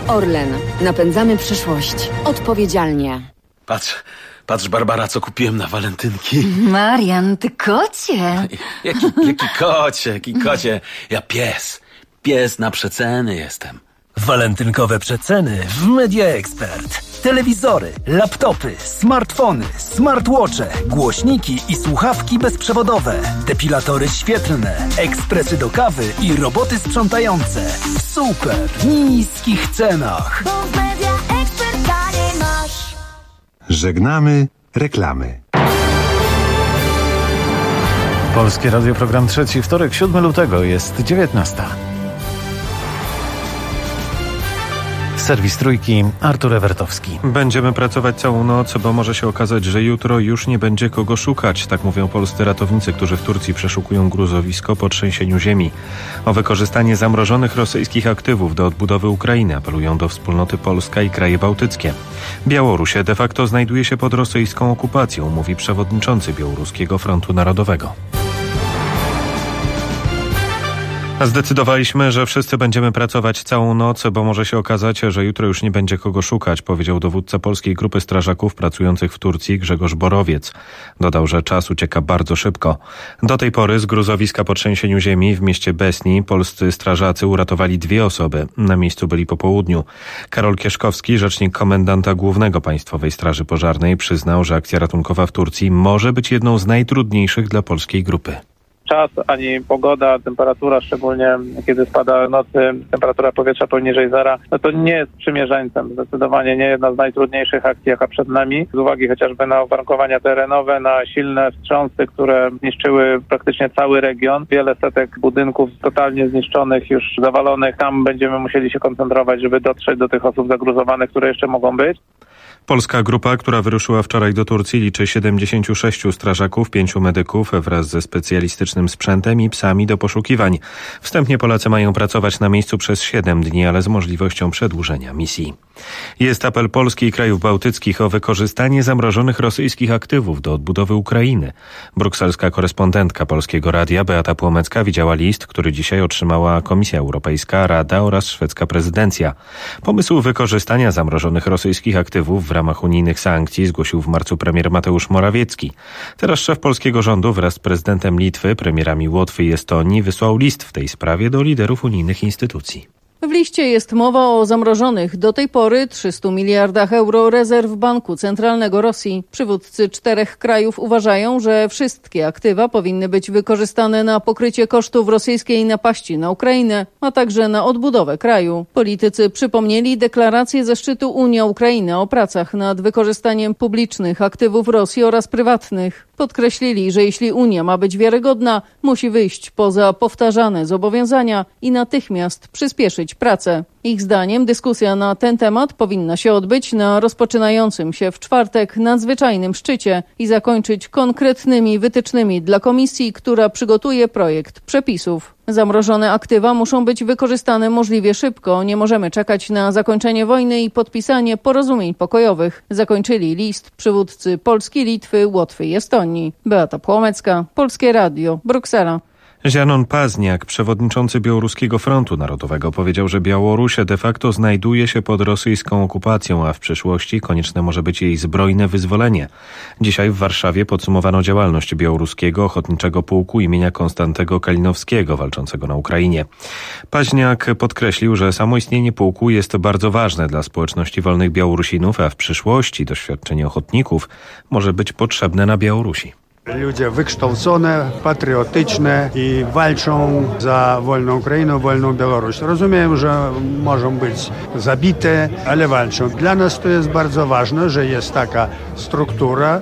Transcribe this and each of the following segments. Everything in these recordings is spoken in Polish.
Orlen. Napędzamy przyszłość. Odpowiedzialnie. Patrz, Barbara, co kupiłem na walentynki. Marian, ty kocie. Jaki kocie? Ja pies na przeceny jestem. Walentynkowe przeceny w Media Expert. Telewizory, laptopy, smartfony, smartwatche, głośniki i słuchawki bezprzewodowe, depilatory świetlne, ekspresy do kawy i roboty sprzątające w super niskich cenach. Bo w Media Expert taniej masz. Żegnamy reklamy. Polskie Radio, program trzeci, wtorek, 7 lutego, jest 19. Serwis Trójki, Artur Ewertowski. Będziemy pracować całą noc, bo może się okazać, że jutro już nie będzie kogo szukać. Tak mówią polscy ratownicy, którzy w Turcji przeszukują gruzowisko po trzęsieniu ziemi. O wykorzystanie zamrożonych rosyjskich aktywów do odbudowy Ukrainy apelują do wspólnoty Polska i kraje bałtyckie. Białoruś de facto znajduje się pod rosyjską okupacją, mówi przewodniczący Białoruskiego Frontu Narodowego. Zdecydowaliśmy, że wszyscy będziemy pracować całą noc, bo może się okazać, że jutro już nie będzie kogo szukać, powiedział dowódca Polskiej Grupy Strażaków pracujących w Turcji Grzegorz Borowiec. Dodał, że czas ucieka bardzo szybko. Do tej pory z gruzowiska po trzęsieniu ziemi w mieście Besni polscy strażacy uratowali 2 osoby. Na miejscu byli po południu. Karol Kieszkowski, rzecznik komendanta głównego Państwowej Straży Pożarnej, przyznał, że akcja ratunkowa w Turcji może być jedną z najtrudniejszych dla polskiej grupy. Czas, ani pogoda, temperatura, szczególnie kiedy spada w nocy temperatura powietrza poniżej zera, no to nie jest sprzymierzeńcem. Zdecydowanie nie jedna z najtrudniejszych akcji, jaka przed nami. Z uwagi chociażby na uwarunkowania terenowe, na silne wstrząsy, które zniszczyły praktycznie cały region. Wiele setek budynków totalnie zniszczonych, już zawalonych. Tam będziemy musieli się koncentrować, żeby dotrzeć do tych osób zagruzowanych, które jeszcze mogą być. Polska grupa, która wyruszyła wczoraj do Turcji, liczy 76 strażaków, 5 medyków wraz ze specjalistycznym sprzętem i psami do poszukiwań. Wstępnie Polacy mają pracować na miejscu przez 7 dni, ale z możliwością przedłużenia misji. Jest apel Polski i krajów bałtyckich o wykorzystanie zamrożonych rosyjskich aktywów do odbudowy Ukrainy. Brukselska korespondentka Polskiego Radia Beata Płomecka widziała list, który dzisiaj otrzymała Komisja Europejska, Rada oraz szwedzka prezydencja. Pomysł wykorzystania zamrożonych rosyjskich aktywów w ramach unijnych sankcji zgłosił w marcu premier Mateusz Morawiecki. Teraz szef polskiego rządu wraz z prezydentem Litwy, premierami Łotwy i Estonii wysłał list w tej sprawie do liderów unijnych instytucji. W liście jest mowa o zamrożonych do tej pory 300 miliardach euro rezerw Banku Centralnego Rosji. Przywódcy 4 krajów uważają, że wszystkie aktywa powinny być wykorzystane na pokrycie kosztów rosyjskiej napaści na Ukrainę, a także na odbudowę kraju. Politycy przypomnieli deklarację ze szczytu Unia-Ukraina o pracach nad wykorzystaniem publicznych aktywów Rosji oraz prywatnych. Podkreślili, że jeśli Unia ma być wiarygodna, musi wyjść poza powtarzane zobowiązania i natychmiast przyspieszyć pracę. Ich zdaniem dyskusja na ten temat powinna się odbyć na rozpoczynającym się w czwartek nadzwyczajnym szczycie i zakończyć konkretnymi wytycznymi dla Komisji, która przygotuje projekt przepisów. Zamrożone aktywa muszą być wykorzystane możliwie szybko. Nie możemy czekać na zakończenie wojny i podpisanie porozumień pokojowych. Zakończyli list przywódcy Polski, Litwy, Łotwy i Estonii. Beata Płomecka, Polskie Radio, Bruksela. Zianon Pazniak, przewodniczący Białoruskiego Frontu Narodowego, powiedział, że Białoruś de facto znajduje się pod rosyjską okupacją, a w przyszłości konieczne może być jej zbrojne wyzwolenie. Dzisiaj w Warszawie podsumowano działalność Białoruskiego Ochotniczego Pułku imienia Konstantego Kalinowskiego, walczącego na Ukrainie. Pazniak podkreślił, że samo istnienie pułku jest bardzo ważne dla społeczności wolnych Białorusinów, a w przyszłości doświadczenie ochotników może być potrzebne na Białorusi. Ludzie wykształcone, patriotyczne i walczą za wolną Ukrainę, wolną Białoruś. Rozumiem, że mogą być zabite, ale walczą. Dla nas to jest bardzo ważne, że jest taka struktura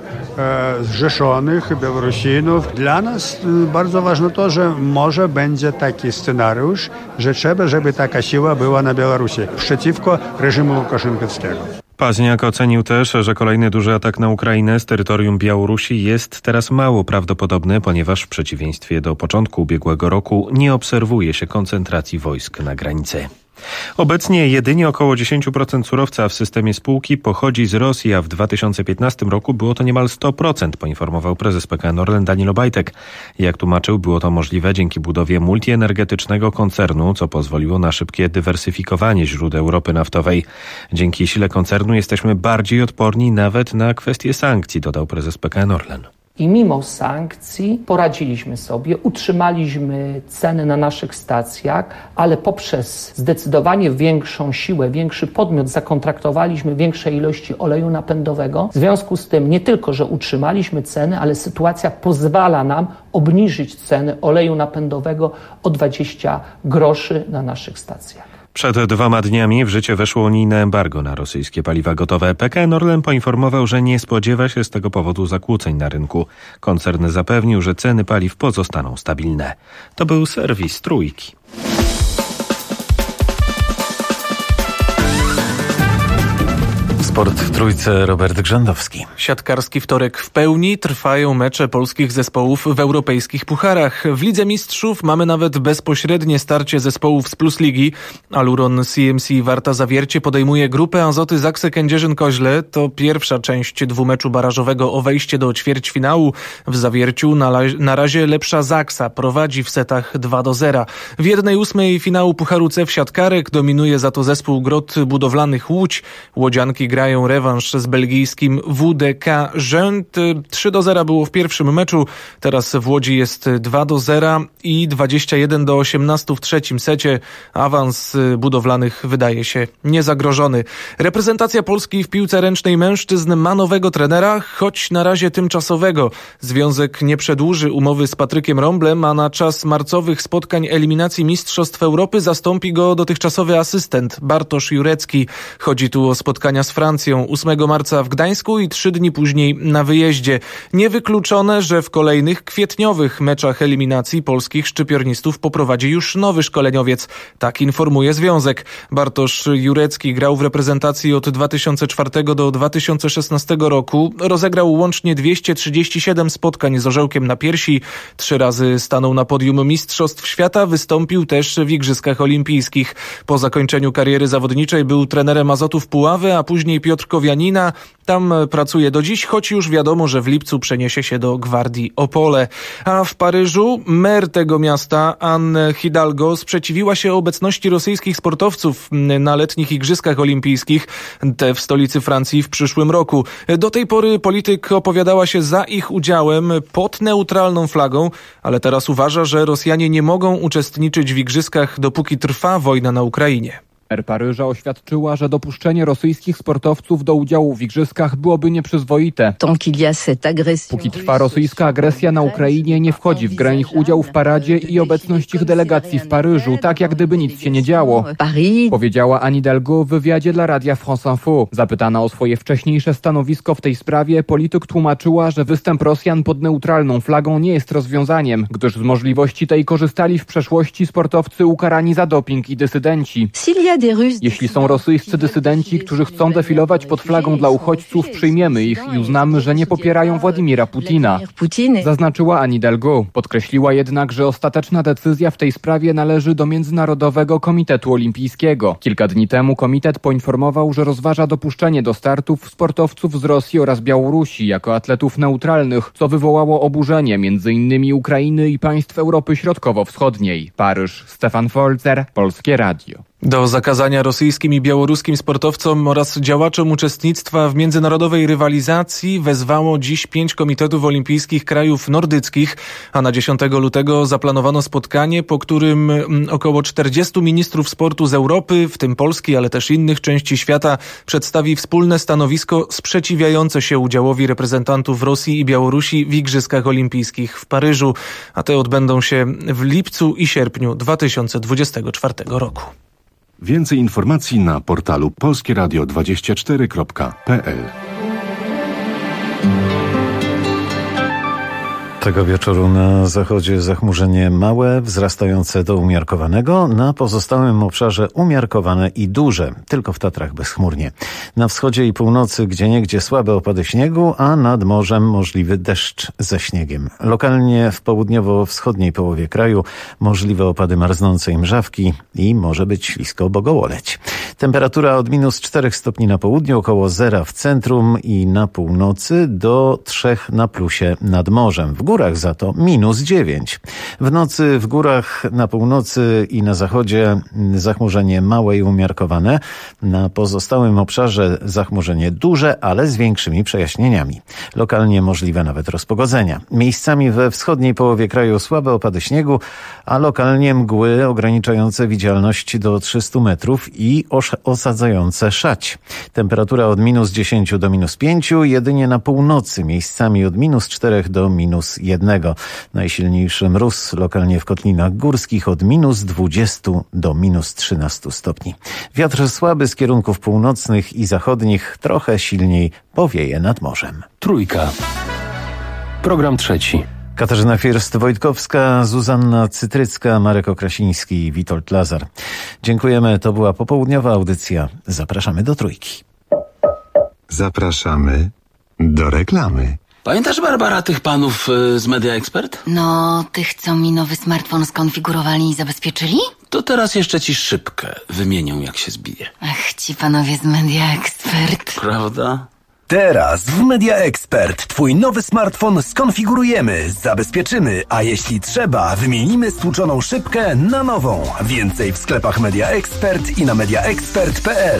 zrzeszonych Białorusinów. Dla nas bardzo ważne to, że może będzie taki scenariusz, że trzeba, żeby taka siła była na Białorusi przeciwko reżimu Łukaszenkowskiego. Pazniak ocenił też, że kolejny duży atak na Ukrainę z terytorium Białorusi jest teraz mało prawdopodobny, ponieważ w przeciwieństwie do początku ubiegłego roku nie obserwuje się koncentracji wojsk na granicy. Obecnie jedynie około 10% surowca w systemie spółki pochodzi z Rosji, a w 2015 roku było to niemal 100%, poinformował prezes PKN Orlen Daniel Obajtek. Jak tłumaczył, było to możliwe dzięki budowie multienergetycznego koncernu, co pozwoliło na szybkie dywersyfikowanie źródeł ropy naftowej. Dzięki sile koncernu jesteśmy bardziej odporni nawet na kwestie sankcji, dodał prezes PKN Orlen. I mimo sankcji poradziliśmy sobie, utrzymaliśmy ceny na naszych stacjach, ale poprzez zdecydowanie większą siłę, większy podmiot zakontraktowaliśmy większe ilości oleju napędowego. W związku z tym nie tylko, że utrzymaliśmy ceny, ale sytuacja pozwala nam obniżyć ceny oleju napędowego o 20 groszy na naszych stacjach. Przed 2 dniami w życie weszło unijne embargo na rosyjskie paliwa gotowe. PKN Orlen poinformował, że nie spodziewa się z tego powodu zakłóceń na rynku. Koncern zapewnił, że ceny paliw pozostaną stabilne. To był serwis Trójki. Sport w Trójce, Robert Grzędowski. Siatkarski wtorek w pełni, trwają mecze polskich zespołów w europejskich pucharach. W Lidze Mistrzów mamy nawet bezpośrednie starcie zespołów z Plus Ligi. Aluron CMC Warta Zawiercie podejmuje grupę Azoty Zakse Kędzierzyn-Koźle. To pierwsza część dwumeczu barażowego o wejście do ćwierćfinału. W Zawierciu na razie lepsza Zaksa prowadzi w setach 2-0. W 1/8 finału Pucharu C w siatkarek dominuje za to zespół Grot Budowlanych Łódź. Łodzianki grają rewanż z belgijskim WDK Gent. 3-0 było w pierwszym meczu, teraz w Łodzi jest 2-0 i 21-18 w trzecim secie. Awans budowlanych wydaje się niezagrożony. Reprezentacja Polski w piłce ręcznej mężczyzn ma nowego trenera, choć na razie tymczasowego. Związek nie przedłuży umowy z Patrykiem Romblem, a na czas marcowych spotkań eliminacji Mistrzostw Europy zastąpi go dotychczasowy asystent Bartosz Jurecki. Chodzi tu o spotkania z Francją 8 marca w Gdańsku i 3 dni później na wyjeździe. Niewykluczone, że w kolejnych kwietniowych meczach eliminacji polskich szczypiornistów poprowadzi już nowy szkoleniowiec. Tak informuje Związek. Bartosz Jurecki grał w reprezentacji od 2004 do 2016 roku. Rozegrał łącznie 237 spotkań z orzełkiem na piersi. 3 razy stanął na podium Mistrzostw Świata. Wystąpił też w Igrzyskach Olimpijskich. Po zakończeniu kariery zawodniczej był trenerem Azotów Puławy, a później Piotrkowianina. Tam pracuje do dziś, choć już wiadomo, że w lipcu przeniesie się do Gwardii Opole. A w Paryżu mer tego miasta, Anne Hidalgo, sprzeciwiła się obecności rosyjskich sportowców na letnich Igrzyskach Olimpijskich, te w stolicy Francji w przyszłym roku. Do tej pory polityk opowiadała się za ich udziałem pod neutralną flagą, ale teraz uważa, że Rosjanie nie mogą uczestniczyć w Igrzyskach, dopóki trwa wojna na Ukrainie. Mer Paryża oświadczyła, że dopuszczenie rosyjskich sportowców do udziału w igrzyskach byłoby nieprzyzwoite. Póki trwa rosyjska agresja na Ukrainie, nie wchodzi w grę ich udział w paradzie i obecność ich delegacji w Paryżu, tak jak gdyby nic się nie działo. Powiedziała Anne Hidalgo w wywiadzie dla Radia France Info. Zapytana o swoje wcześniejsze stanowisko w tej sprawie, polityk tłumaczyła, że występ Rosjan pod neutralną flagą nie jest rozwiązaniem, gdyż z możliwości tej korzystali w przeszłości sportowcy ukarani za doping i dysydenci. Jeśli są rosyjscy dysydenci, którzy chcą defilować pod flagą dla uchodźców, przyjmiemy ich i uznamy, że nie popierają Władimira Putina. Zaznaczyła Anne Hidalgo. Podkreśliła jednak, że ostateczna decyzja w tej sprawie należy do Międzynarodowego Komitetu Olimpijskiego. Kilka dni temu komitet poinformował, że rozważa dopuszczenie do startów sportowców z Rosji oraz Białorusi jako atletów neutralnych, co wywołało oburzenie m.in. Ukrainy i państw Europy Środkowo-Wschodniej. Paryż, Stefan Folzer, Polskie Radio. Do zakazania rosyjskim i białoruskim sportowcom oraz działaczom uczestnictwa w międzynarodowej rywalizacji wezwało dziś 5 komitetów olimpijskich krajów nordyckich, a na 10 lutego zaplanowano spotkanie, po którym około 40 ministrów sportu z Europy, w tym Polski, ale też innych części świata, przedstawi wspólne stanowisko sprzeciwiające się udziałowi reprezentantów Rosji i Białorusi w Igrzyskach Olimpijskich w Paryżu, a te odbędą się w lipcu i sierpniu 2024 roku. Więcej informacji na portalu polskieradio24.pl. Tego wieczoru na zachodzie zachmurzenie małe, wzrastające do umiarkowanego, na pozostałym obszarze umiarkowane i duże, tylko w Tatrach bezchmurnie. Na wschodzie i północy gdzieniegdzie słabe opady śniegu, a nad morzem możliwy deszcz ze śniegiem. Lokalnie w południowo-wschodniej połowie kraju możliwe opady marznącej mrzawki i może być ślisko bogołoleć. Temperatura od -4 stopni na południu, około 0 w centrum i na północy do 3 na plusie nad morzem. W górach za to -9. W nocy w górach na północy i na zachodzie zachmurzenie małe i umiarkowane. Na pozostałym obszarze zachmurzenie duże, ale z większymi przejaśnieniami. Lokalnie możliwe nawet rozpogodzenia. Miejscami we wschodniej połowie kraju słabe opady śniegu, a lokalnie mgły ograniczające widzialność do 300 metrów i osadzające szać. Temperatura od -10 do -5, jedynie na północy miejscami od -4 do -1. Najsilniejszy mróz lokalnie w kotlinach górskich od -20 do -13 stopni. Wiatr słaby z kierunków północnych i zachodnich, trochę silniej powieje nad morzem. Trójka. Program trzeci. Katarzyna First-Wojtkowska, Zuzanna Cytrycka, Marek Okrasiński i Witold Lazar. Dziękujemy, to była popołudniowa audycja. Zapraszamy do Trójki. Zapraszamy do reklamy. Pamiętasz, Barbara, tych panów z Media Expert? No, tych, co mi nowy smartfon skonfigurowali i zabezpieczyli? To teraz jeszcze ci szybkę wymienią, jak się zbije. Ach, ci panowie z Media Expert. Prawda? Teraz w Media Expert twój nowy smartfon skonfigurujemy, zabezpieczymy, a jeśli trzeba, wymienimy stłuczoną szybkę na nową. Więcej w sklepach Media Expert i na mediaexpert.pl.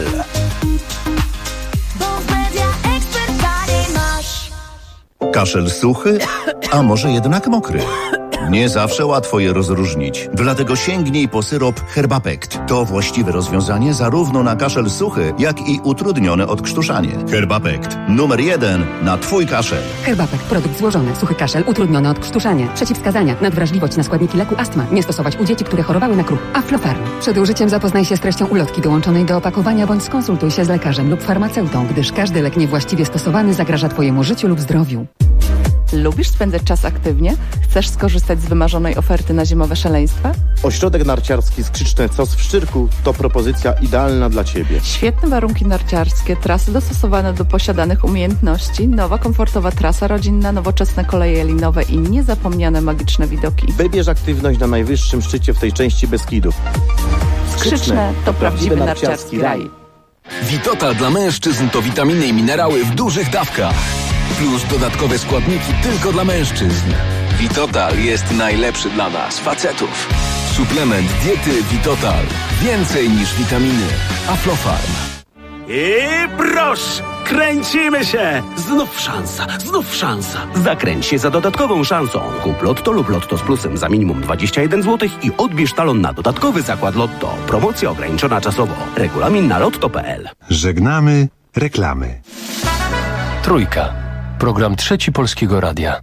Kaszel suchy, a może jednak mokry? Nie zawsze łatwo je rozróżnić. Dlatego sięgnij po syrop Herbapekt. To właściwe rozwiązanie zarówno na kaszel suchy, jak i utrudnione odkrztuszanie. Herbapekt. Numer 1 na twój kaszel. Herbapekt. Produkt złożony. Suchy kaszel, utrudnione odkrztuszanie. Przeciwwskazania. Nadwrażliwość na składniki leku astma. Nie stosować u dzieci, które chorowały na kruk. Aflofarm. Przed użyciem zapoznaj się z treścią ulotki dołączonej do opakowania bądź skonsultuj się z lekarzem lub farmaceutą, gdyż każdy lek niewłaściwie stosowany zagraża twojemu życiu lub zdrowiu. Lubisz spędzać czas aktywnie? Chcesz skorzystać z wymarzonej oferty na zimowe szaleństwa? Ośrodek narciarski Skrzyczne Cos w Szczyrku to propozycja idealna dla Ciebie. Świetne warunki narciarskie, trasy dostosowane do posiadanych umiejętności, nowa komfortowa trasa rodzinna, nowoczesne koleje linowe i niezapomniane magiczne widoki. Wybierz aktywność na najwyższym szczycie w tej części Beskidów. Skrzyczne to prawdziwy narciarski raj. Vitotal dla mężczyzn to witaminy i minerały w dużych dawkach. Plus dodatkowe składniki tylko dla mężczyzn. Vitotal jest najlepszy dla nas, facetów. Suplement diety Vitotal. Więcej niż witaminy. Aflofarm. I proszę, kręcimy się! Znów szansa. Zakręć się za dodatkową szansą. Kup Lotto lub Lotto z plusem za minimum 21 zł i odbierz talon na dodatkowy zakład Lotto. Promocja ograniczona czasowo. Regulamin na lotto.pl. Żegnamy reklamy. Trójka. Program trzeci Polskiego Radia.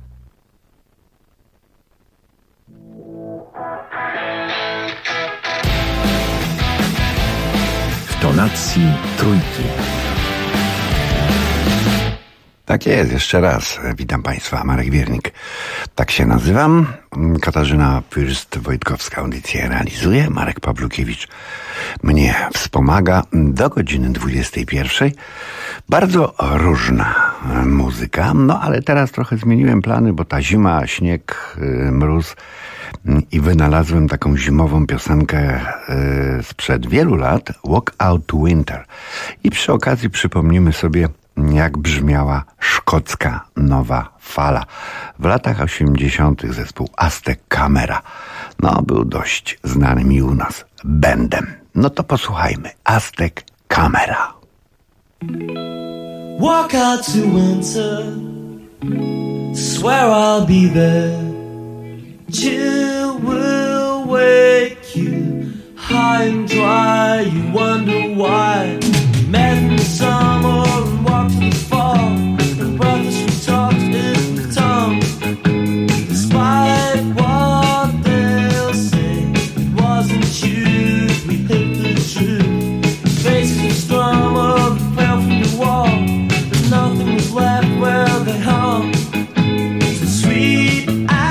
W tonacji Trójki. Tak jest, jeszcze raz. Witam Państwa, Marek Wiernik. Tak się nazywam. Katarzyna First-Wojtkowska audycję realizuje. Marek Pawlukiewicz mnie wspomaga do godziny 21. Bardzo różna muzyka, no ale teraz trochę zmieniłem plany, bo ta zima, śnieg, mróz i wynalazłem taką zimową piosenkę sprzed wielu lat, Walk Out Winter. I przy okazji przypomnimy sobie, jak brzmiała szkocka nowa fala. W latach 80. zespół Aztec Camera. No, był dość znanym i u nas bandem. No to posłuchajmy. Aztec Camera. Walk out to winter, swear I'll be there. Chill will wake you, high and dry, you wonder why. Met in the summer and walked in the fall, the brothers we talked in the tongue. Despite what they'll say, it wasn't you, we hit the truth. Faces were strung up and fell from the wall, but nothing was left where they hung. So sweet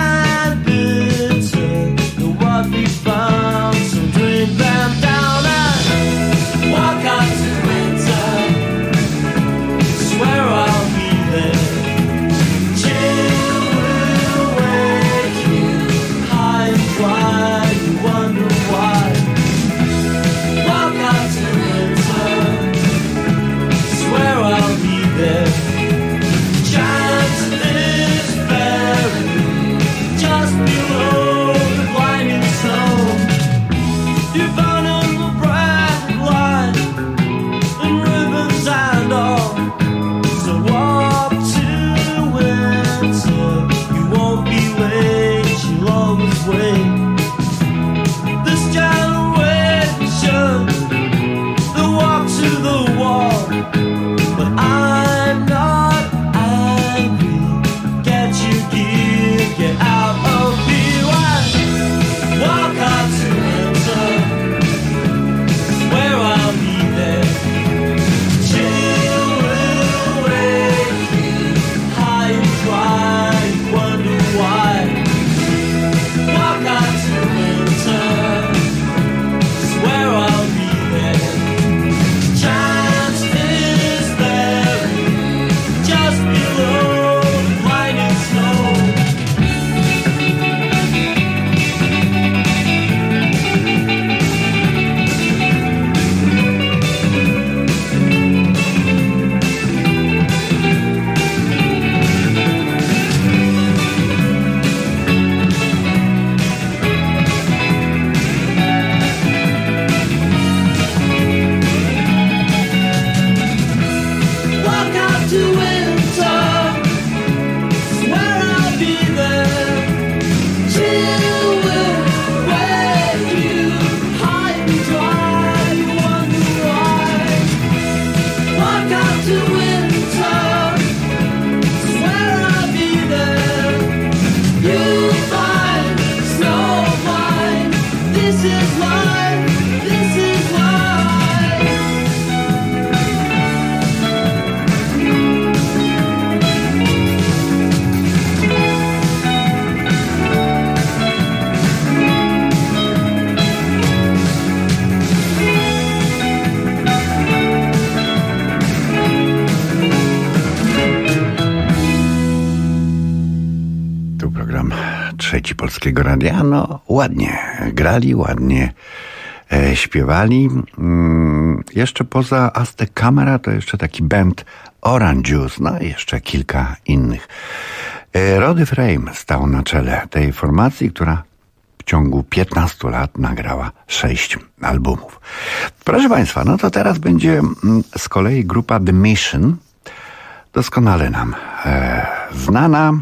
trzeci Polskiego Radia. No ładnie grali, ładnie śpiewali. Jeszcze poza Aztec Camera to jeszcze taki band Orange Juice, no i jeszcze kilka innych. Roddy Frame stał na czele tej formacji, która w ciągu 15 lat nagrała 6 albumów. Proszę Państwa, no to teraz będzie z kolei grupa The Mission, doskonale nam znana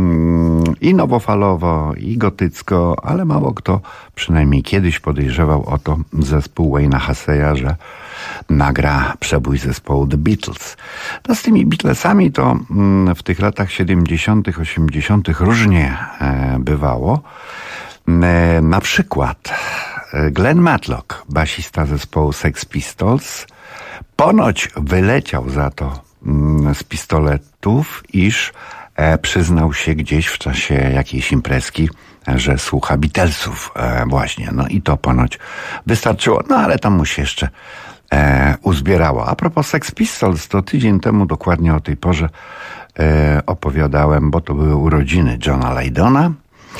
i nowofalowo, i gotycko, ale mało kto przynajmniej kiedyś podejrzewał o to zespół Wayne'a Hasseya, że nagra przebój zespołu The Beatles. No z tymi Beatlesami to w tych latach 70., 80. różnie bywało. Na przykład Glenn Matlock, basista zespołu Sex Pistols, ponoć wyleciał za to z pistoletów, iż przyznał się gdzieś w czasie jakiejś imprezki, że słucha Beatlesów właśnie. No i to ponoć wystarczyło. No ale tam mu się jeszcze uzbierało. A propos Sex Pistols, to tydzień temu dokładnie o tej porze opowiadałem, bo to były urodziny Johna Lydona.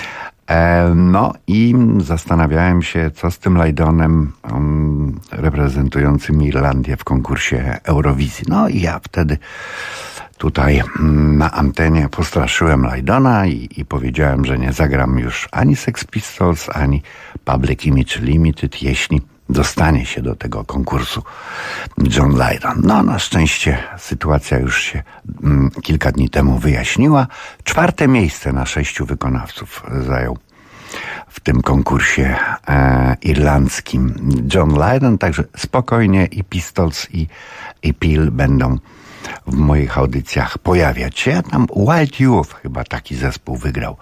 No i zastanawiałem się, co z tym Lydonem reprezentującym Irlandię w konkursie Eurowizji. No i ja wtedy tutaj na antenie postraszyłem Lydona i powiedziałem, że nie zagram już ani Sex Pistols, ani Public Image Limited, jeśli dostanie się do tego konkursu John Lydon. No na szczęście sytuacja już się kilka dni temu wyjaśniła. 4. miejsce na 6 wykonawców zajął w tym konkursie irlandzkim John Lydon, także spokojnie i Pistols i Peel będą w moich audycjach pojawiać się. Ja tam Wild Youth chyba taki zespół wygrał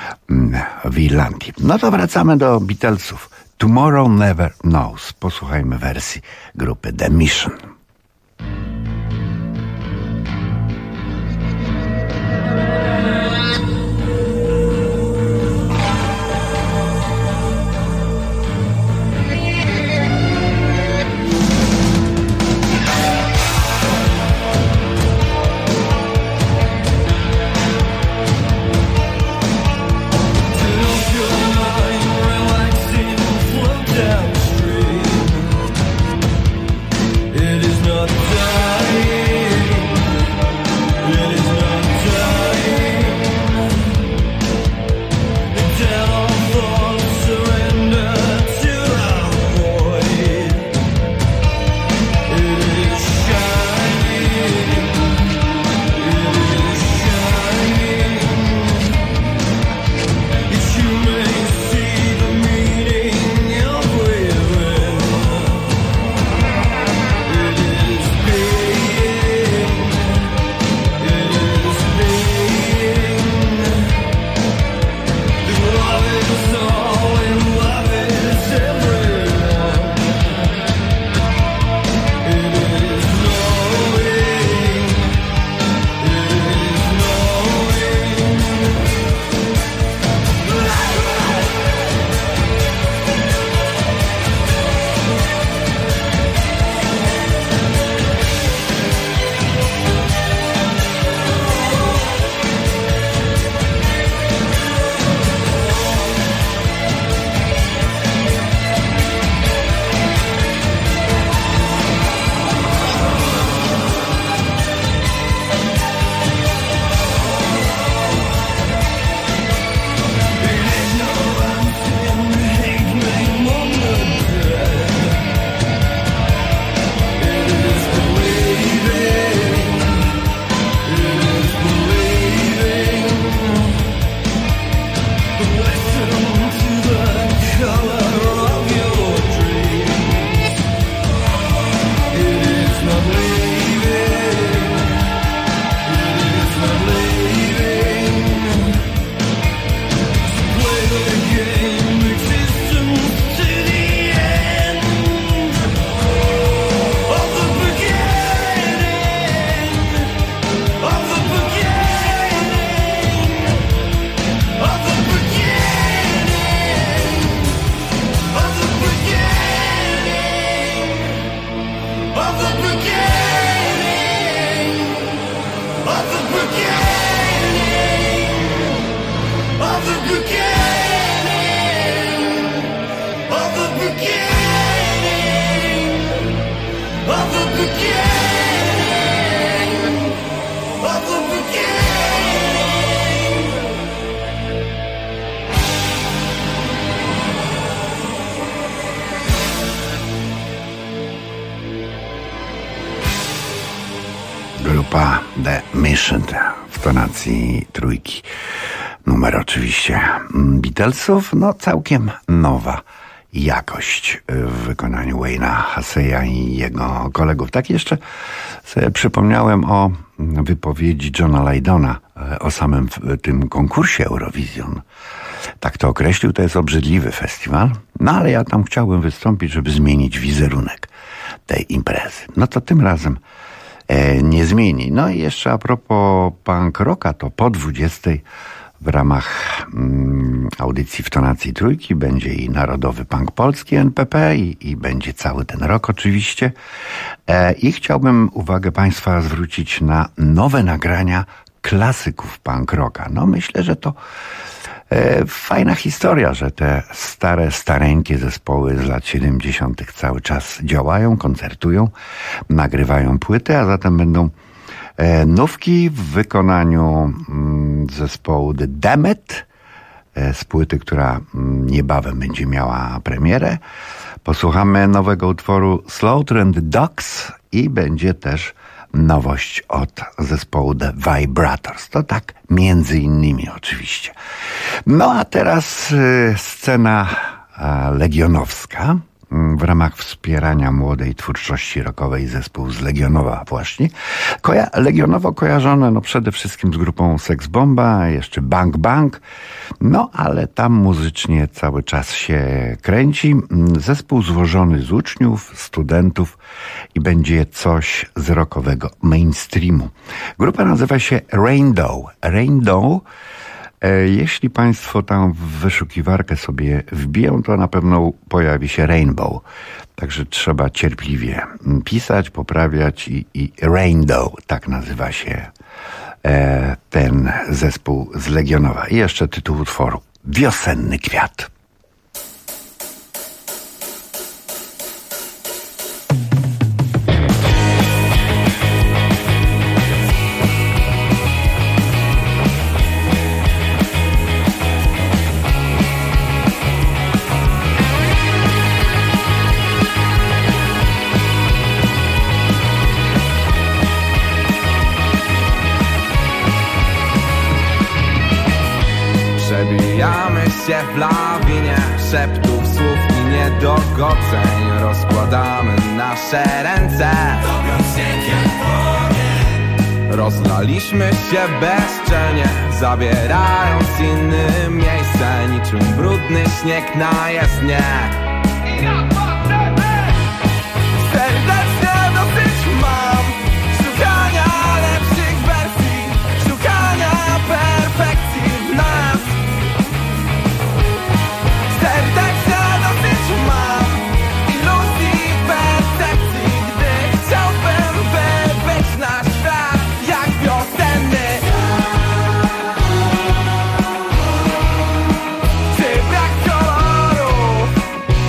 w Irlandii. No to wracamy do Beatlesów. Tomorrow Never Knows. Posłuchajmy wersji grupy The Mission. It is Grupa The Mission w tonacji trójki. Numer oczywiście Beatlesów, no całkiem nowa jakość w wykonaniu Wayne'a Hussey'a i jego kolegów. Tak jeszcze sobie przypomniałem o wypowiedzi Johna Lydona o samym tym konkursie Eurovision. Tak to określił, to jest obrzydliwy festiwal, no ale ja tam chciałbym wystąpić, żeby zmienić wizerunek tej imprezy. No to tym razem nie zmieni. No i jeszcze a propos punk rocka, to po 20 w ramach audycji w tonacji trójki będzie i Narodowy Punk Polski NPP i będzie cały ten rok oczywiście. I chciałbym uwagę Państwa zwrócić na nowe nagrania klasyków punk rocka. No myślę, że to fajna historia, że te stareńkie zespoły z lat 70. cały czas działają, koncertują, nagrywają płyty, a zatem będą nówki w wykonaniu zespołu The Damned z płyty, która niebawem będzie miała premierę. Posłuchamy nowego utworu Slaughter and the Dogs i będzie też nowość od zespołu The Vibrators. To tak między innymi oczywiście. No a teraz scena legionowska. W ramach wspierania młodej twórczości rockowej zespół z Legionowa właśnie. Legionowo kojarzone no przede wszystkim z grupą Sex Bomba, jeszcze Bang Bang, no ale tam muzycznie cały czas się kręci. Zespół złożony z uczniów, studentów i będzie coś z rockowego mainstreamu. Grupa nazywa się Rainbow. Jeśli Państwo tam w wyszukiwarkę sobie wbiją, to na pewno pojawi się Rainbow. Także trzeba cierpliwie pisać, poprawiać i Rainbow, tak nazywa się ten zespół z Legionowa. I jeszcze tytuł utworu Wiosenny kwiat. się w lawinie szeptów, słów i niedogodzeń. Rozkładamy nasze ręce, topiąc śniegiem płonie. Rozlaliśmy się bezczelnie, zabierając innym miejsce, niczym brudny śnieg na jezdnię. Serdecznie dosyć mam szukania lepszych wersji, szukania perfekcji w nas. Serdecznie dosyć mam iluzji, percepcji, gdy chciałbym wybyć na świat jak wiosenny. Czy brak kolorów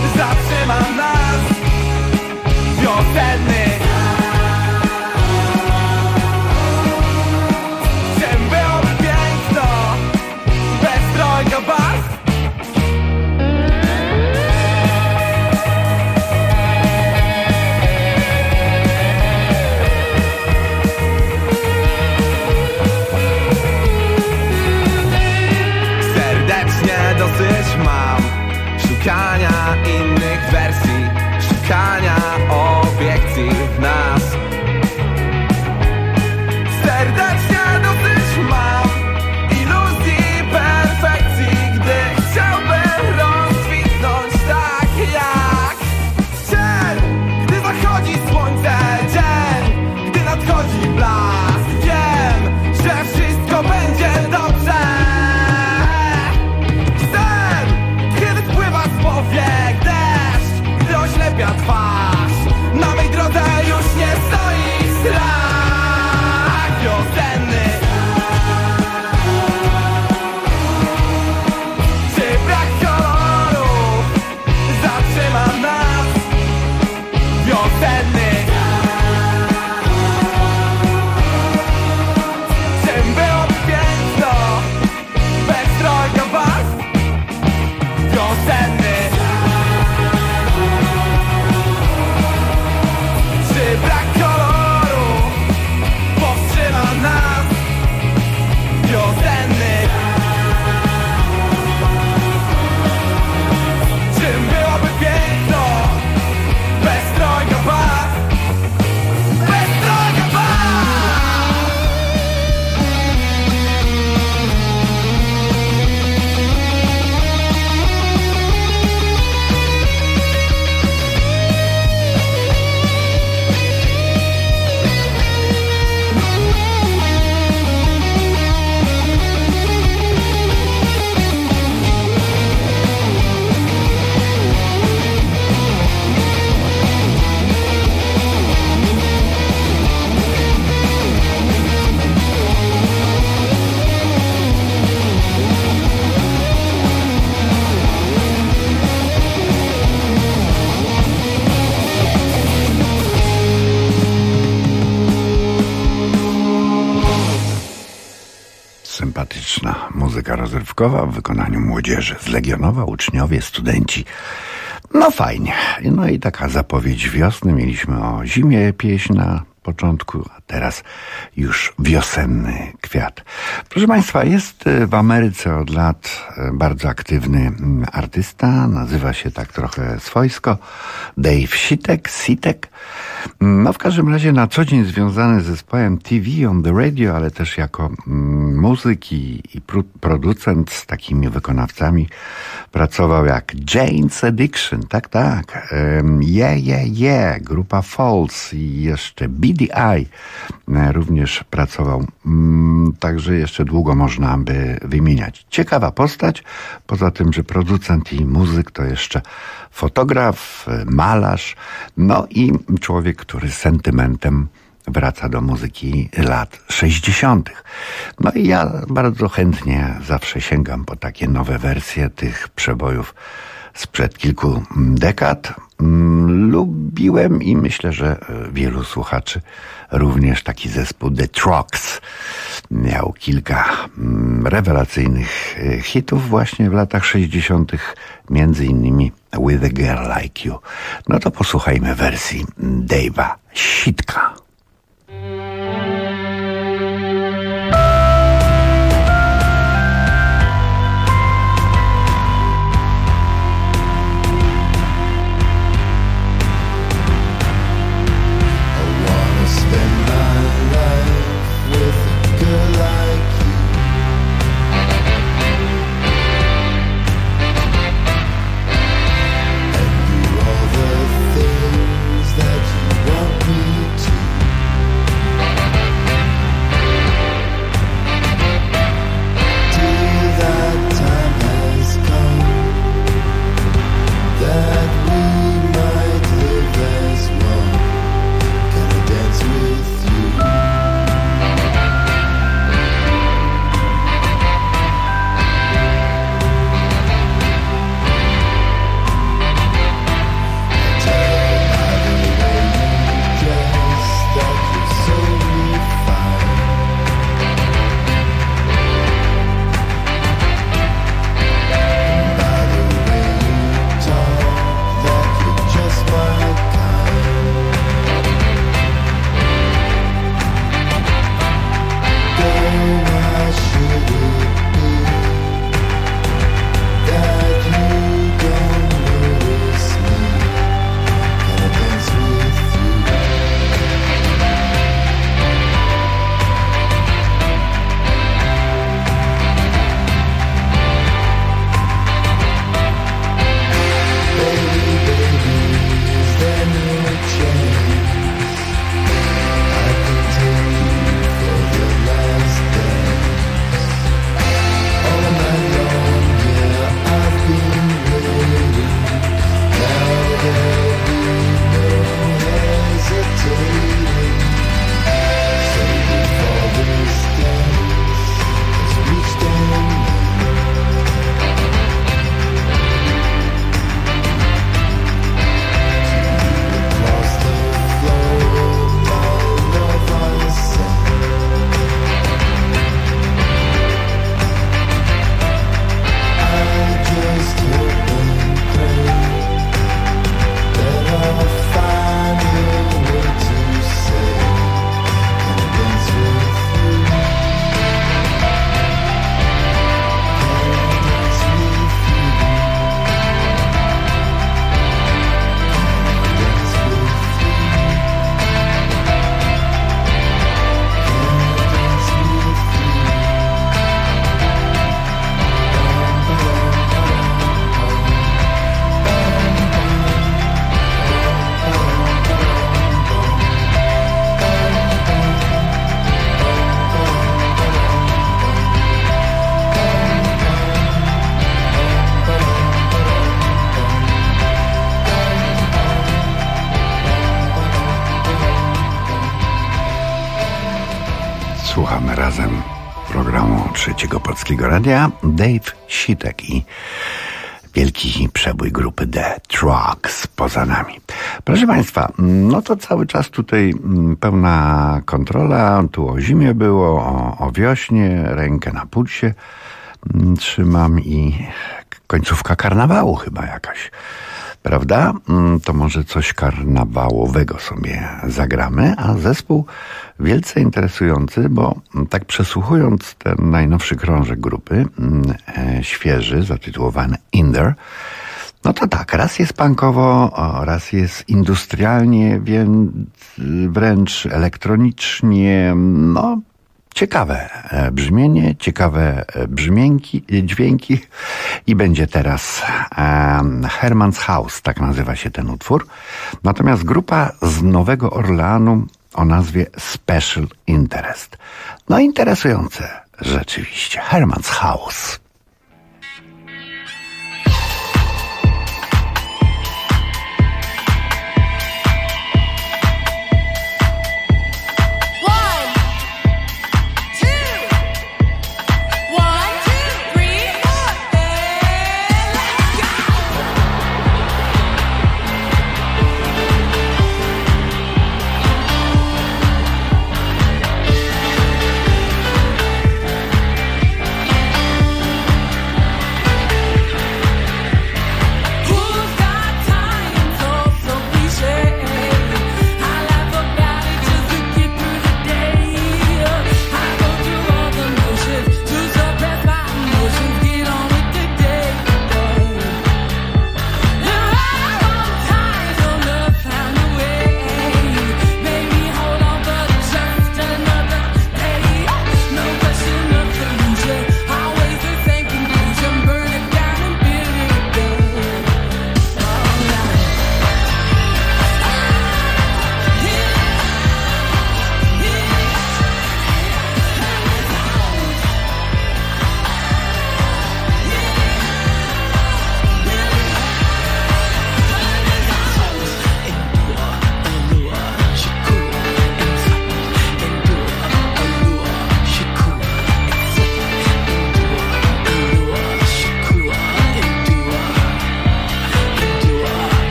sympatyczna muzyka rozrywkowa w wykonaniu młodzieży z Legionowa, uczniowie, studenci. No fajnie. No i taka zapowiedź wiosny. Mieliśmy o zimie pieśń na początku, a teraz już wiosenny kwiat. Proszę Państwa, jest w Ameryce od lat bardzo aktywny artysta, nazywa się tak trochę swojsko Dave Sitek. No w każdym razie na co dzień związany z zespołem TV on the Radio, ale też jako muzyk i producent z takimi wykonawcami pracował jak Jane's Addiction, tak, grupa Falls i jeszcze BDI również pracował, także jeszcze długo można by wymieniać. Ciekawa postać, poza tym, że producent i muzyk, to jeszcze fotograf, malarz, no i człowiek, który z sentymentem wraca do muzyki lat 60. No i ja bardzo chętnie zawsze sięgam po takie nowe wersje tych przebojów sprzed kilku dekad. Lubiłem i myślę, że wielu słuchaczy również taki zespół The Trucks. Miał kilka rewelacyjnych hitów właśnie w latach 60., między innymi With a Girl Like You. No to posłuchajmy wersji Dave'a Sitka. Słuchamy razem programu Trzeciego Polskiego Radia. Dave Sitek i Wielki przebój grupy The Trucks poza nami. Proszę Państwa, no to cały czas tutaj pełna kontrola. Tu o zimie było, o wiośnie, rękę na pulsie trzymam i końcówka karnawału chyba jakaś. Prawda? To może coś karnawałowego sobie zagramy, a zespół wielce interesujący, bo tak przesłuchując ten najnowszy krążek grupy, świeży, zatytułowany In There, no to tak, raz jest punkowo, raz jest industrialnie, więc wręcz elektronicznie, no ciekawe brzmienie, ciekawe dźwięki i będzie teraz Herman's House, tak nazywa się ten utwór. Natomiast grupa z Nowego Orleanu o nazwie Special Interest. No interesujące rzeczywiście. Herman's House.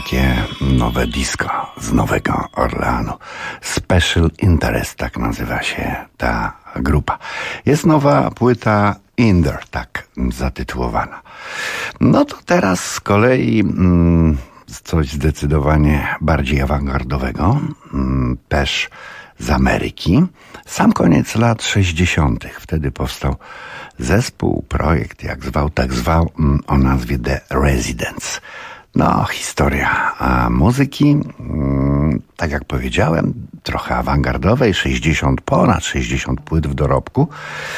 takie nowe disco z Nowego Orleanu. Special Interest, tak nazywa się ta grupa. Jest nowa płyta In There, tak zatytułowana. No to teraz z kolei coś zdecydowanie bardziej awangardowego, też z Ameryki. Sam koniec lat 60. Wtedy powstał zespół, projekt, jak zwał, tak zwał, o nazwie The Residents. No, historia muzyki, tak jak powiedziałem, trochę awangardowej, ponad 60 płyt w dorobku.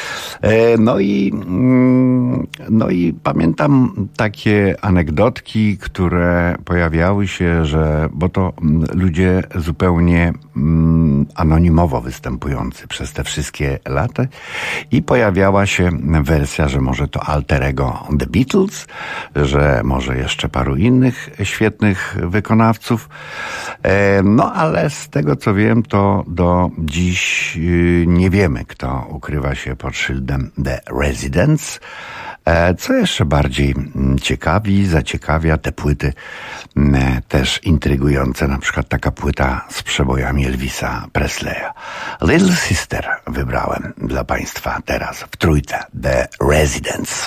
No i pamiętam takie anegdotki, które pojawiały się, bo to ludzie zupełnie anonimowo występujący przez te wszystkie lata i pojawiała się wersja, że może to alter ego The Beatles, że może jeszcze paru innych świetnych wykonawców. No ale z tego co wiem, to do dziś nie wiemy, kto ukrywa się pod szyldem The Residents. Co jeszcze bardziej zaciekawia te płyty też intrygujące, na przykład taka płyta z przebojami Elvisa Presleya. Little Sister wybrałem dla Państwa teraz w trójce, The Residents.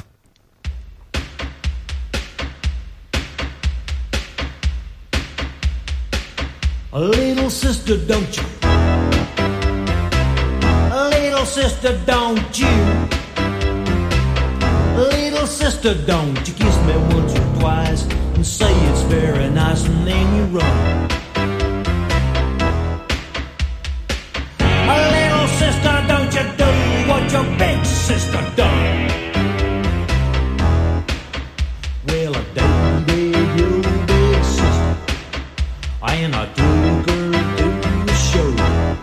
A little sister, don't you? A little sister, don't you? Little sister, don't you kiss me once or twice and say it's very nice and then you run. A little sister, don't you do what your big sister done? Well, I dated your big sister and I took her to the show.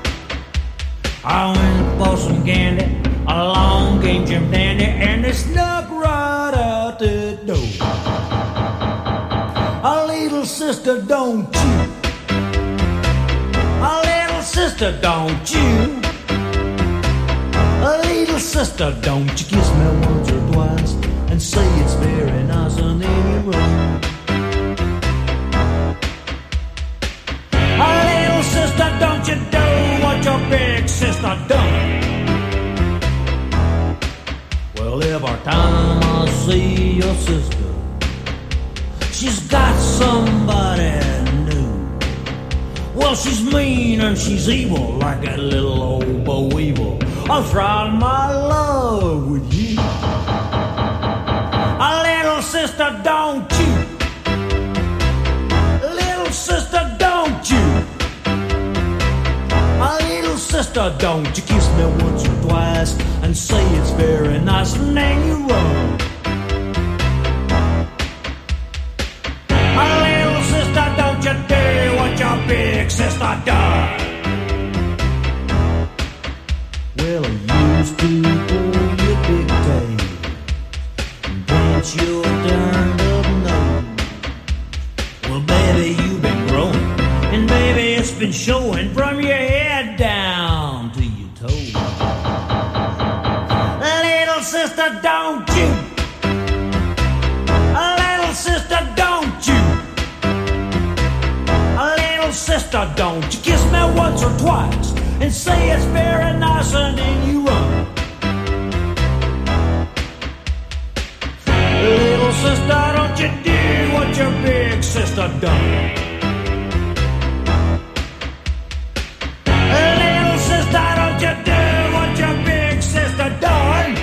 I went and bought some candy, along came Jim Dandy, and they snuck right out the door. A little sister, don't you? A little sister, don't you? A little sister, don't you kiss me once or twice and say it's very nice and then you run. A little sister, don't you do what your big sister done? Well, every time I see your sister, she's got somebody new. Well, she's mean and she's evil, like that little old Bo Weevil. I'll try my love with you. A little sister, don't you? Little sister, don't you? A little sister, don't you kiss me once or twice and say it's very nice and then you run. A little sister, don't you do what your big sister done? Well, I used to pull your big tail and pinch your turned up nose. Well, baby, you've been growing, and baby, it's been showing from your head down to your toes. Little sister, don't you? A little sister, don't you? A little sister, don't you kiss me once or twice and say it's very nice and then you run. Little sister, don't you do what your big sister done? Little sister, don't you do what your big sister done?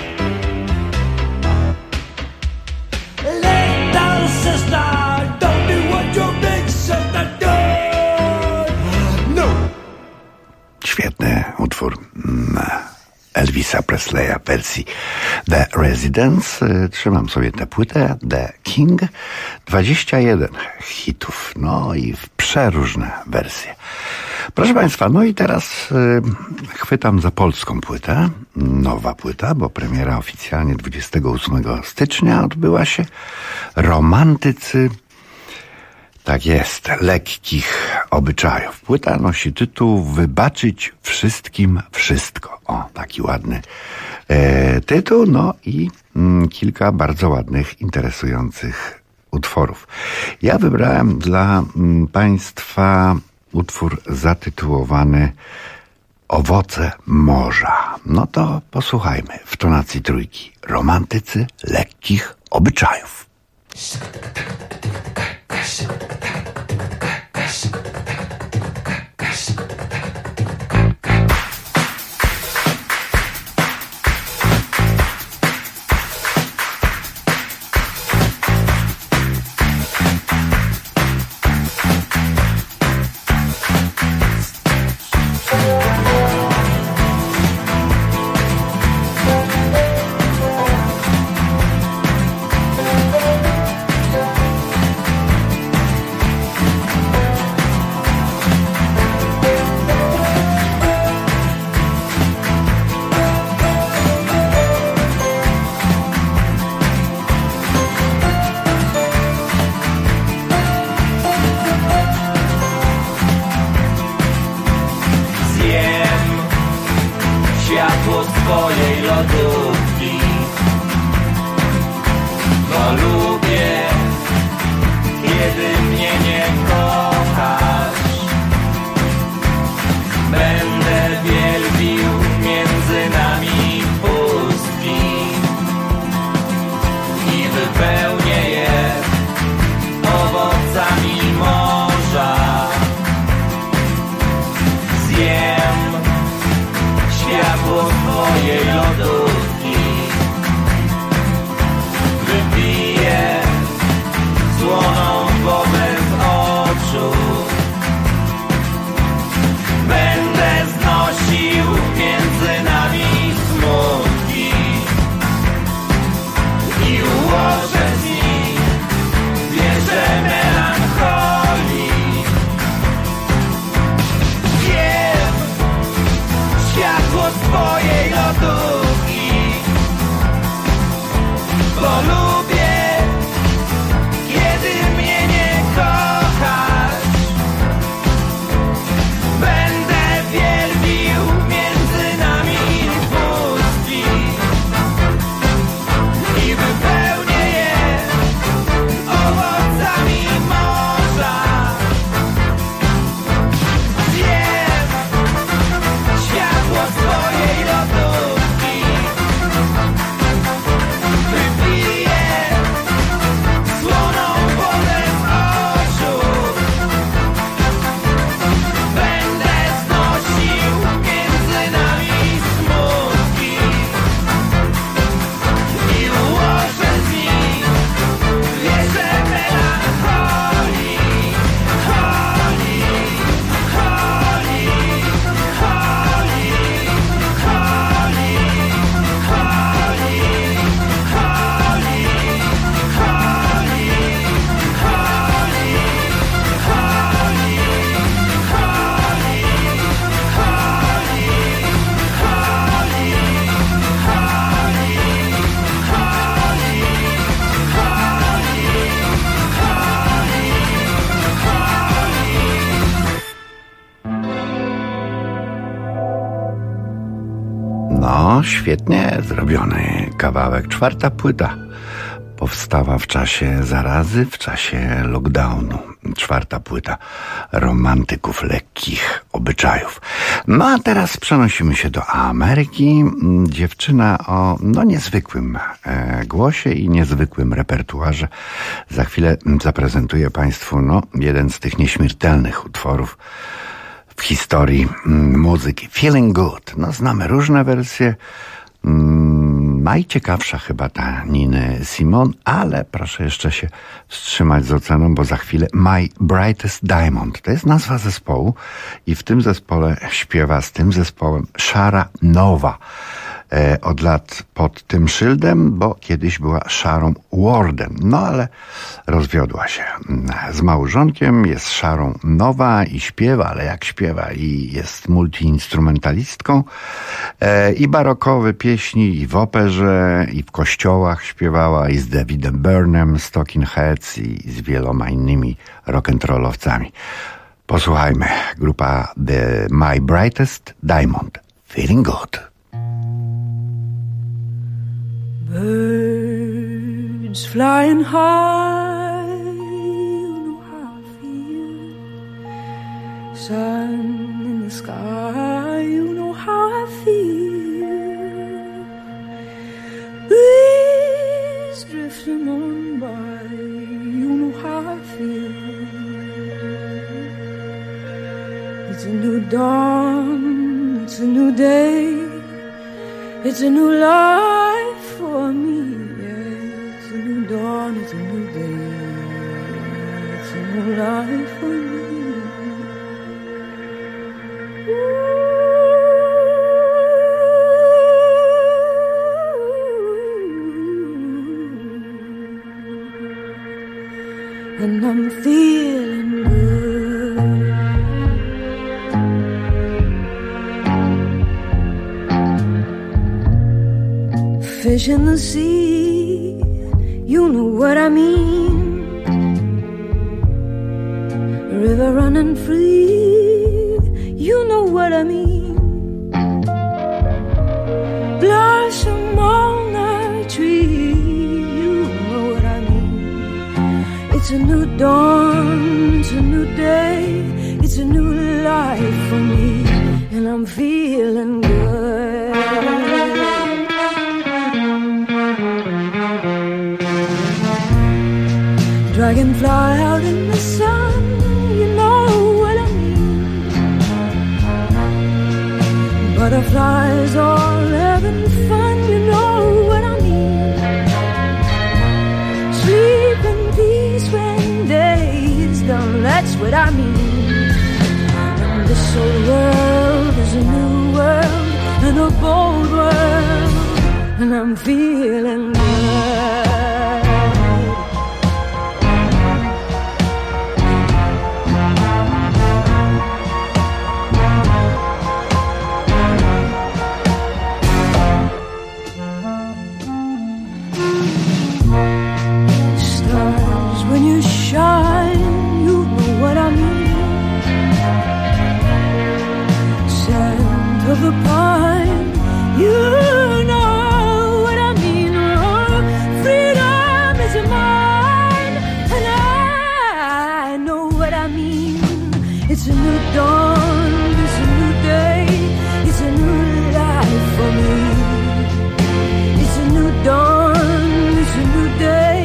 Little sister, don't do what your big sister done. No. Świetny utwór Elvisa Presleya w wersji The Residents. Trzymam sobie tę płytę The King. 21 hitów, no i w przeróżne wersje. Proszę Państwa, no i teraz chwytam za polską płytę. Nowa płyta, bo premiera oficjalnie 28 stycznia odbyła się. Romantycy, tak jest, lekkich obyczajów. Płyta nosi tytuł Wybaczyć wszystkim wszystko. O, taki ładny tytuł, no i kilka bardzo ładnych, interesujących utworów. Ja wybrałem dla Państwa utwór zatytułowany Owoce morza. No to posłuchajmy w tonacji trójki. Romantycy lekkich obyczajów. Świetnie zrobiony kawałek. 4. płyta powstała w czasie zarazy, w czasie lockdownu. 4. płyta romantyków lekkich obyczajów. No a teraz przenosimy się do Ameryki. Dziewczyna o niezwykłym głosie i niezwykłym repertuarze. Za chwilę zaprezentuję Państwu jeden z tych nieśmiertelnych utworów w historii muzyki. Feeling Good. Znamy różne wersje. Najciekawsza chyba ta Niny Simone, ale proszę jeszcze się wstrzymać z oceną, bo za chwilę My Brightest Diamond. To jest nazwa zespołu i w tym zespole śpiewa z tym zespołem Shara Nowa. Od lat pod tym szyldem, bo kiedyś była Sharą Warden. Ale rozwiodła się z małżonkiem, jest Sharą Nowa i śpiewa, ale jak śpiewa i jest multiinstrumentalistką i barokowe pieśni i w operze i w kościołach śpiewała i z Davidem Byrnem, z Talking Heads i z wieloma innymi rock'n'rollowcami. Posłuchajmy, grupa The My Brightest Diamond, Feeling Good. Birds flying high sun in the sky, you know how I feel. Breeze drifting on by, you know how I feel. It's a new dawn, it's a new day, it's a new life for me. Yeah, it's a new dawn, it's a new day, it's a new life for me. And I'm feeling good. Fish in the sea, you know what I mean. River running free, you know what I mean. Blossom on the tree, you know what I mean. It's a new dawn, it's a new day, it's a new life for me, and I'm feeling good. Dragonfly out in the sun, you know what I mean. Butterflies all having fun, you know what I mean. Sleep in peace when day is done, that's what I mean. And this old world is a new world and a bold world, and I'm feeling good. Shine, you know what I mean. Scent of the pine, you know what I mean. Oh, freedom is mine, and I know what I mean. It's a new dawn, it's a new day, it's a new life for me. It's a new dawn, it's a new day.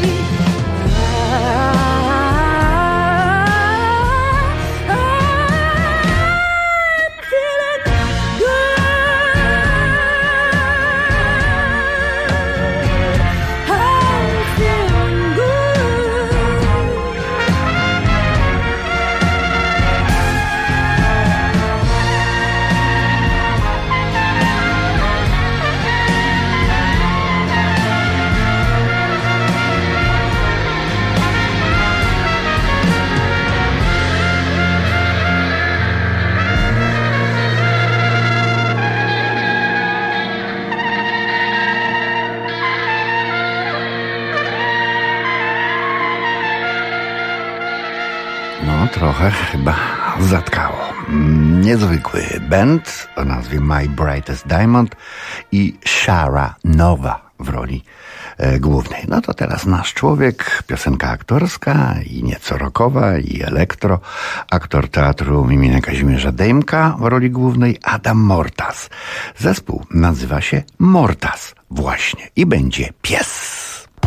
Trochę chyba zatkało. Niezwykły band o nazwie My Brightest Diamond i Shara Nowa w roli głównej. No to teraz nasz człowiek, piosenka aktorska i nieco rockowa i elektro. Aktor teatru imienia Kazimierza Dejmka w roli głównej Adam Mortas. Zespół nazywa się Mortas właśnie i będzie pies.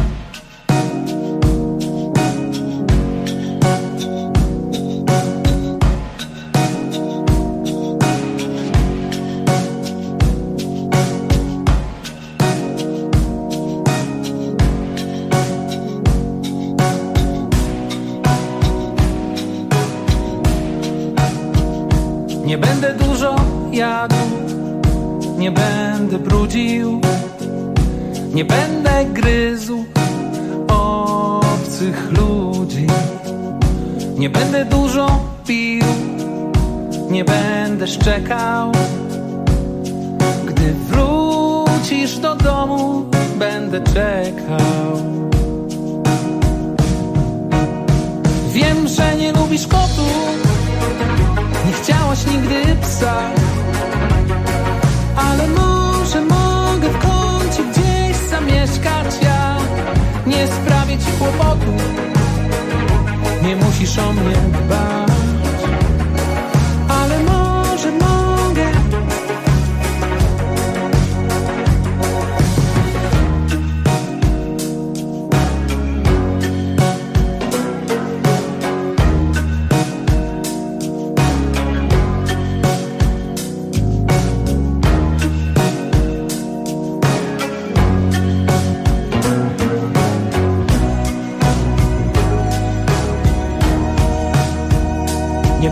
Nie będę dużo jadł, nie będę brudził, nie będę gryzł obcych ludzi. Nie będę dużo pił, nie będę szczekał. Gdy wrócisz do domu, będę czekał. Wiem, że nie lubisz kotów, nie chciałaś nigdy psa, ale może mogę w kącie gdzieś zamieszkać ja. Nie sprawię ci kłopotu, nie musisz o mnie dbać, ale może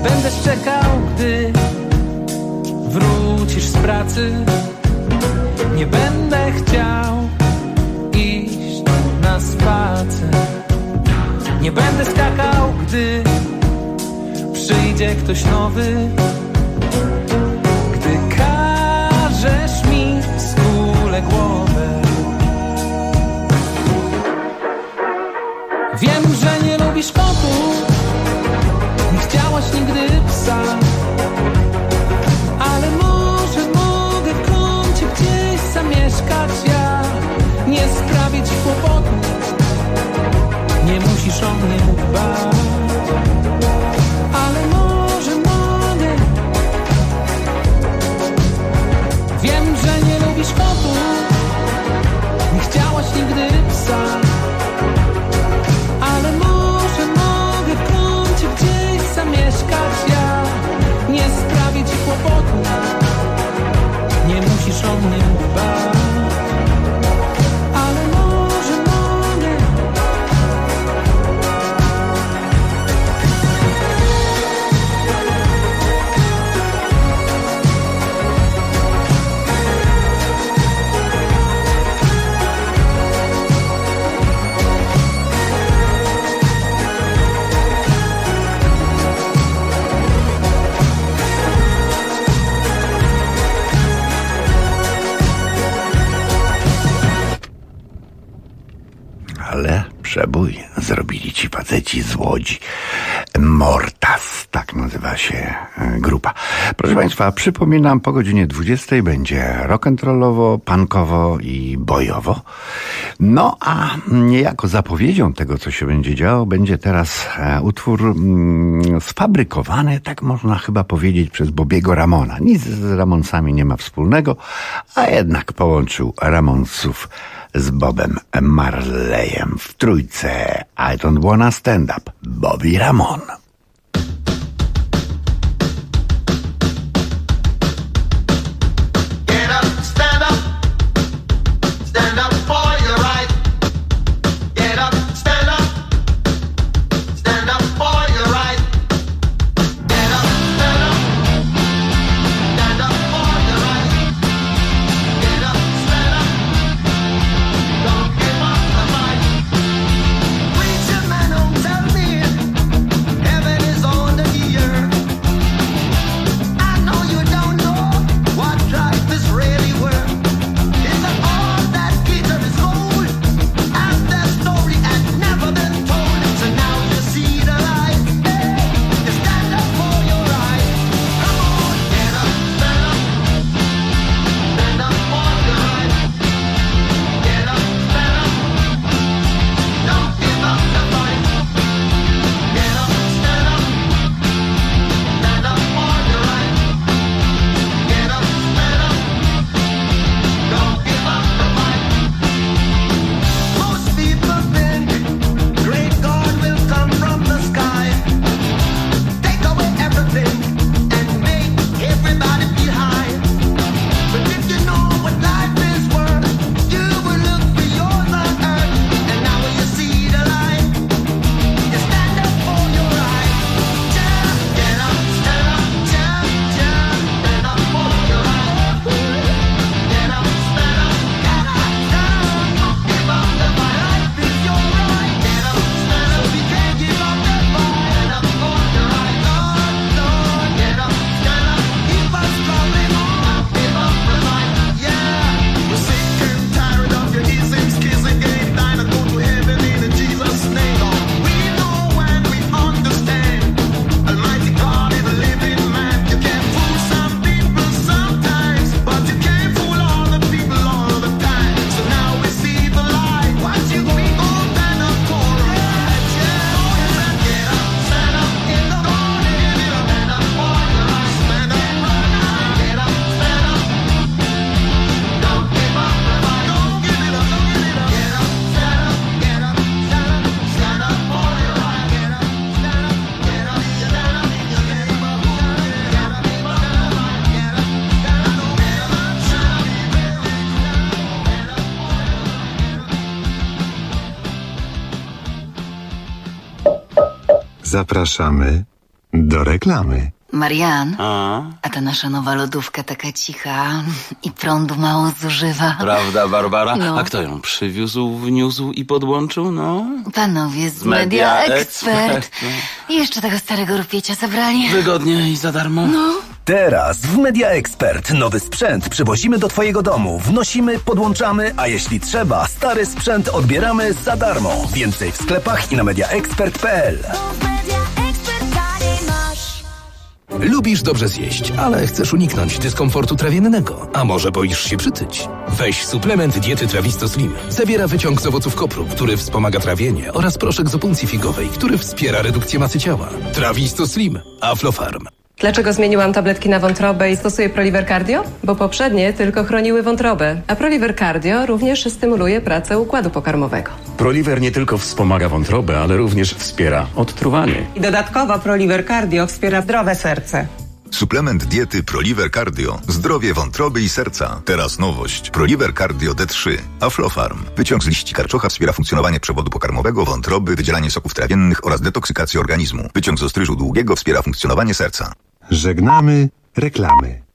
będę czekał, gdy wrócisz z pracy. Nie będę chciał iść na spacer. Nie będę skakał, gdy przyjdzie ktoś nowy. Gdy każesz mi skule głowę. Wiem, że nie lubisz kotów, nie chciałaś nigdy psa, ale może mogę w kącie gdzieś zamieszkać ja. Nie sprawię ci kłopotu, nie musisz o mnie dbać, ale może mogę. Wiem, że nie lubisz kotów, nie chciałaś nigdy psa, ale może mogę w kącie gdzieś zamieszkać ja. Nie sprawię ci kłopotu, nie musisz o mnie dbać, ale może mogę. Ale przebój zrobili ci faceci z Łodzi. Mortas, tak nazywa się grupa. Proszę Państwa, przypominam, po godzinie 20 będzie rock'n'rollowo, punkowo i bojowo. No a niejako zapowiedzią tego, co się będzie działo, będzie teraz utwór sfabrykowany, tak można chyba powiedzieć, przez Bobiego Ramona. Nic z Ramonsami nie ma wspólnego, a jednak połączył Ramonsów z Bobem Marleyem w trójce I Don't Wanna Stand Up, Bobby Ramon. Zapraszamy Do reklamy. Marian, a ta nasza nowa lodówka taka cicha i prądu mało zużywa. Prawda, Barbara? No. A kto ją przywiózł, wniósł i podłączył? No. Panowie z Media Expert. I jeszcze tego starego rupiecia zabrali. Wygodnie i za darmo. No. Teraz w Media Expert nowy sprzęt przywozimy do Twojego domu. Wnosimy, podłączamy, a jeśli trzeba, stary sprzęt odbieramy za darmo. Więcej w sklepach i na mediaexpert.pl. Lubisz dobrze zjeść, ale chcesz uniknąć dyskomfortu trawiennego. A może boisz się przytyć? Weź suplement diety Trawisto Slim. Zawiera wyciąg z owoców kopru, który wspomaga trawienie, oraz proszek z opuncji figowej, który wspiera redukcję masy ciała. Trawisto Slim. Aflofarm. Dlaczego zmieniłam tabletki na wątrobę i stosuję Proliver Cardio? Bo poprzednie tylko chroniły wątrobę, a Proliver Cardio również stymuluje pracę układu pokarmowego. Proliver nie tylko wspomaga wątrobę, ale również wspiera odtruwanie. I dodatkowo Proliver Cardio wspiera zdrowe serce. Suplement diety Proliver Cardio. Zdrowie wątroby i serca. Teraz nowość. Proliver Cardio D3. Aflofarm. Wyciąg z liści karczocha wspiera funkcjonowanie przewodu pokarmowego, wątroby, wydzielanie soków trawiennych oraz detoksykację organizmu. Wyciąg z ostryżu długiego wspiera funkcjonowanie serca. Żegnamy reklamy.